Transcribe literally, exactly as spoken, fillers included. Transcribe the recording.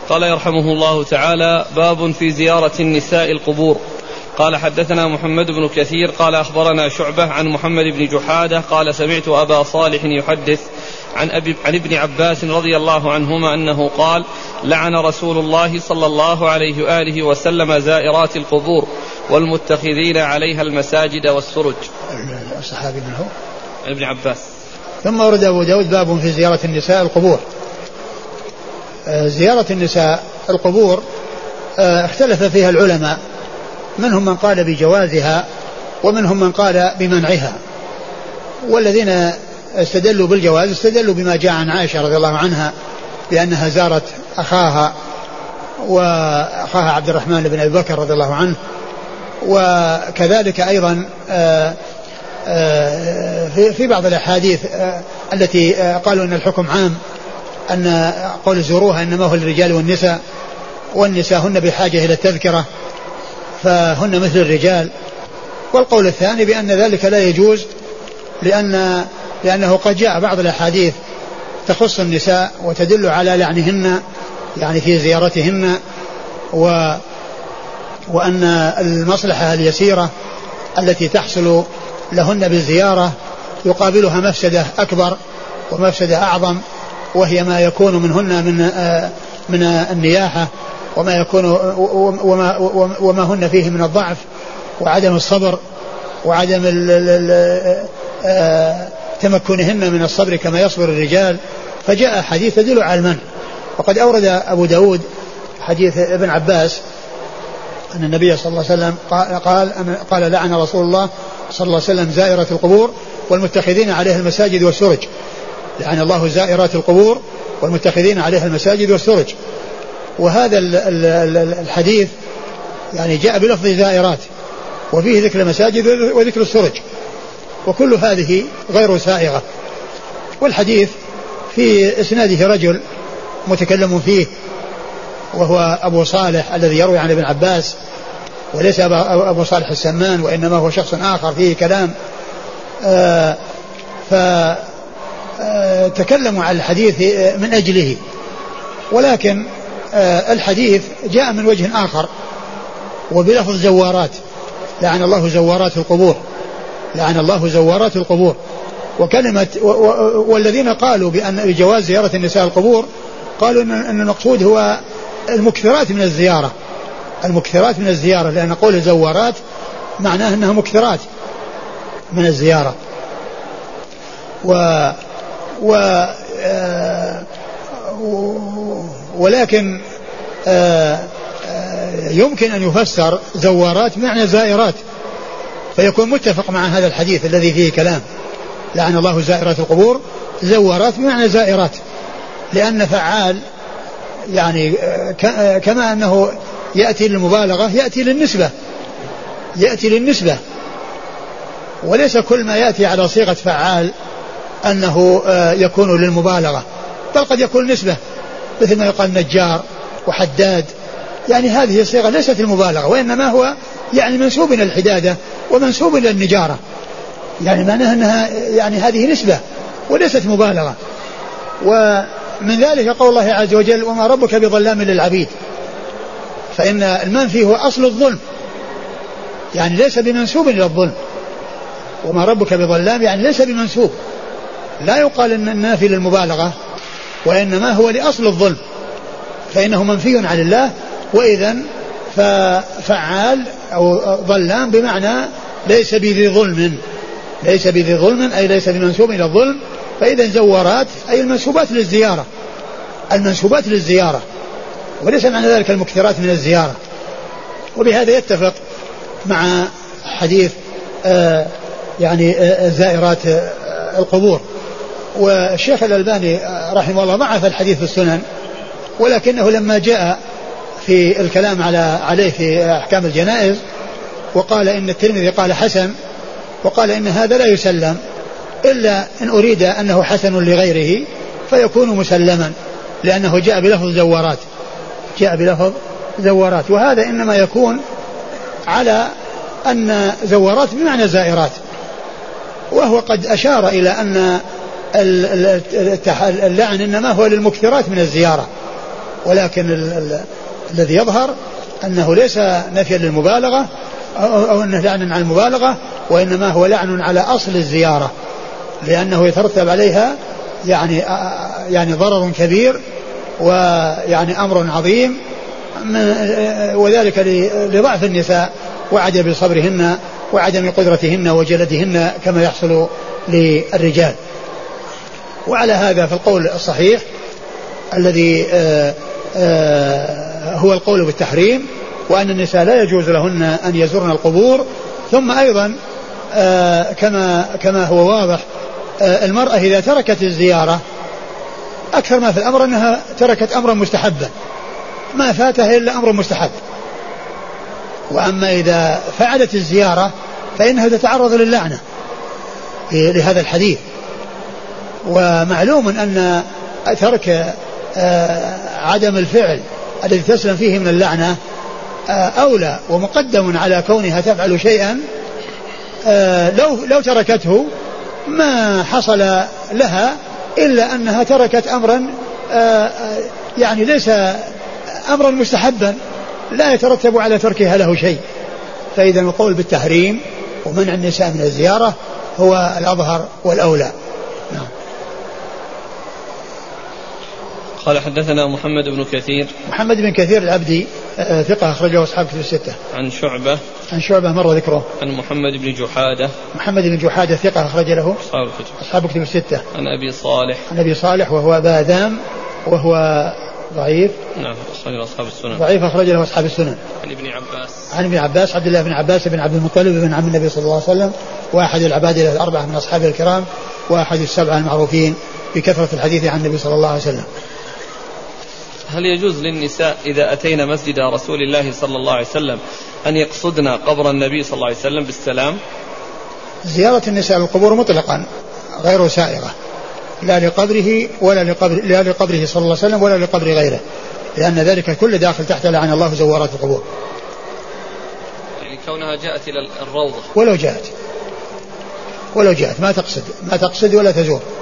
قال يرحمه الله تعالى: باب في زيارة النساء القبور. قال حدثنا محمد بن كثير قال أخبرنا شعبة عن محمد بن جحادة قال سمعت أبا صالح يحدث عن, أبي عن ابن عباس رضي الله عنهما أنه قال: لعن رسول الله صلى الله عليه وآله وسلم زائرات القبور والمتخذين عليها المساجد والسرج. الصحابي من هو؟ ابن عباس. ثم ورد أبو داود باب في زيارة النساء القبور. زيارة النساء القبور اختلف فيها العلماء، منهم من قال بجوازها ومنهم من قال بمنعها، والذين استدلوا بالجواز استدلوا بما جاء عن عائشة رضي الله عنها بأنها زارت أخاها وأخاها عبد الرحمن بن أبي بكر رضي الله عنه، وكذلك أيضا في بعض الأحاديث التي قالوا أن الحكم عام، أن قول زوروها إنما هو للرجال والنساء، والنساء هن بحاجة إلى التذكرة فهن مثل الرجال. والقول الثاني بأن ذلك لا يجوز، لأن لأنه قد جاء بعض الأحاديث تخص النساء وتدل على لعنهن يعني في زيارتهن، و وأن المصلحة اليسيرة التي تحصل لهن بالزيارة يقابلها مفسدة أكبر ومفسدة أعظم، وهي ما يكون منهن من من النياحة وما يكون وما, وما هن فيه من الضعف وعدم الصبر وعدم تمكنهن من الصبر كما يصبر الرجال. فجاء حديث تدل على المنع. وقد أورد أبو داود حديث ابن عباس أن النبي صلى الله عليه وسلم قال قال لعن رسول الله صلى الله عليه وسلم زائرة القبور والمتخذين عليها المساجد والسرج. لعن الله زائرات القبور والمتخذين عليها المساجد والسرج. وهذا الحديث يعني جاء بلفظ زائرات وفيه ذكر المساجد وذكر السرج، وكل هذه غير سائغة. والحديث في إسناده رجل متكلم فيه وهو أبو صالح الذي يروي عن ابن عباس، وليس أبو صالح السمان، وإنما هو شخص آخر فيه كلام. آه فتكلموا عن الحديث من أجله، ولكن آه الحديث جاء من وجه آخر وبلفظ زوارات. لعن الله زوارات القبور، لعن الله زوارات القبور. وكلمة والذين قالوا بأن جواز زيارة النساء القبور قالوا أن المقصود هو المكثرات من الزيارة، المكثرات من الزيارة، لأن قول الزوارات معناه أنها مكثرات من الزيارة. و و آه ولكن آه يمكن أن يفسر زوارات معنى زائرات، فيكون متفق مع هذا الحديث الذي فيه كلام. لعن الله زائرات القبور، زوارات بمعنى زائرات، لأن فعال يعني كما أنه يأتي للمبالغة يأتي للنسبة، يأتي للنسبة، وليس كل ما يأتي على صيغة فعال أنه يكون للمبالغة، بل قد يكون نسبة، مثل ما يقال نجار وحداد، يعني هذه الصيغة ليست المبالغة، وإنما هو يعني منسوب إلى الحدادة ومنسوب إلى النجارة، يعني معناها أنها يعني هذه نسبة وليست مبالغة. ومن ذلك قول الله عز وجل: وما ربك بظلام للعبيد، فإن المنفي هو أصل الظلم، يعني ليس بمنسوب إلى الظلم. وما ربك بظلام يعني ليس بمنسوب، لا يقال أن النافي للمبالغة، وإنما هو لأصل الظلم، فإنه منفي عن الله. وإذن ففعال أو ظلام بمعنى ليس بذي ظلم، ليس بذي ظلم أي ليس بمنسوب إلى الظلم. فإذا زوارات أي المنسوبات للزيارة، المنسوبات للزيارة، وليس معنى ذلك المكثرات من الزيارة. وبهذا يتفق مع حديث آه يعني آه زائرات آه القبور. والشيخ الألباني رحمه الله ضعف الحديث في السنن، ولكنه لما جاء في الكلام على عليه في أحكام الجنائز وقال إن الترمذي قال حسن، وقال إن هذا لا يسلم إلا إن أريد أنه حسن لغيره فيكون مسلما، لأنه جاء بلفظ زوارات، جاء بلفظ زوارات. وهذا إنما يكون على أن زوارات بمعنى زائرات، وهو قد أشار إلى أن اللعن إنما هو للمكثرات من الزيارة، ولكن ال ال الذي يظهر أنه ليس نفيا للمبالغة أو, أو أنه لعن عن المبالغة، وإنما هو لعن على أصل الزيارة، لأنه يترتب عليها يعني يعني ضرر كبير ويعني أمر عظيم، وذلك لضعف النساء وعدم صبرهن وعدم قدرتهن وجلدهن كما يحصل للرجال. وعلى هذا فالقول الصحيح الذي آآ آآ هو القول بالتحريم، وأن النساء لا يجوز لهن أن يزورن القبور. ثم أيضا كما كما هو واضح المرأة إذا تركت الزيارة أكثر ما في الأمر أنها تركت أمرا مستحبا، ما فاتها إلا أمر مستحب. وأما إذا فعلت الزيارة فإنها تتعرض للعنة لهذا الحديث. ومعلوم أن ترك عدم الفعل الذي تسلم فيه من اللعنة أولى ومقدم على كونها تفعل شيئا لو لو تركته ما حصل لها إلا أنها تركت أمرا يعني ليس أمرا مستحبا لا يترتب على تركها له شيء. فإذا القول بالتحريم ومنع النساء من الزيارة هو الأظهر والأولى. نعم. قال حدثنا محمد بن كثير. محمد بن كثير العبدي ثقة أخرجه أصحاب كتب الستة. عن شعبة. عن شعبة مر ذكره. عن محمد بن جحادة. محمد بن جحادة ثقة أخرج له أصحاب الكتب. أصحاب كتب الستة. عن أبي صالح. عن أبي صالح وهو باذام وهو ضعيف. نعم أخرج له أصحاب السنن. ضعيف أخرج له أصحاب السنن. عن ابن عباس. عن ابن عباس عبد الله بن عباس بن عبد المطلب بن عم النبي صلى الله عليه وسلم، وأحد العبادلة الأربعة من أصحابه الكرام، وأحد السبعة المعروفين بكثرة الحديث عن النبي صلى الله عليه وسلم. هل يجوز للنساء إذا أتينا مسجد رسول الله صلى الله عليه وسلم أن يقصدن قبر النبي صلى الله عليه وسلم بالسلام؟ زيارة النساء القبور مطلقا غير سائغة، لا لقبره ولا لقبر لا لقبره صلى الله عليه وسلم ولا لقبر غيره، لأن ذلك كل داخل تحت لعن الله زوارات القبور. يعني كونها جاءت إلى الروضة ولو جاءت ولو جاءت ما تقصد ما تقصد ولا تزور.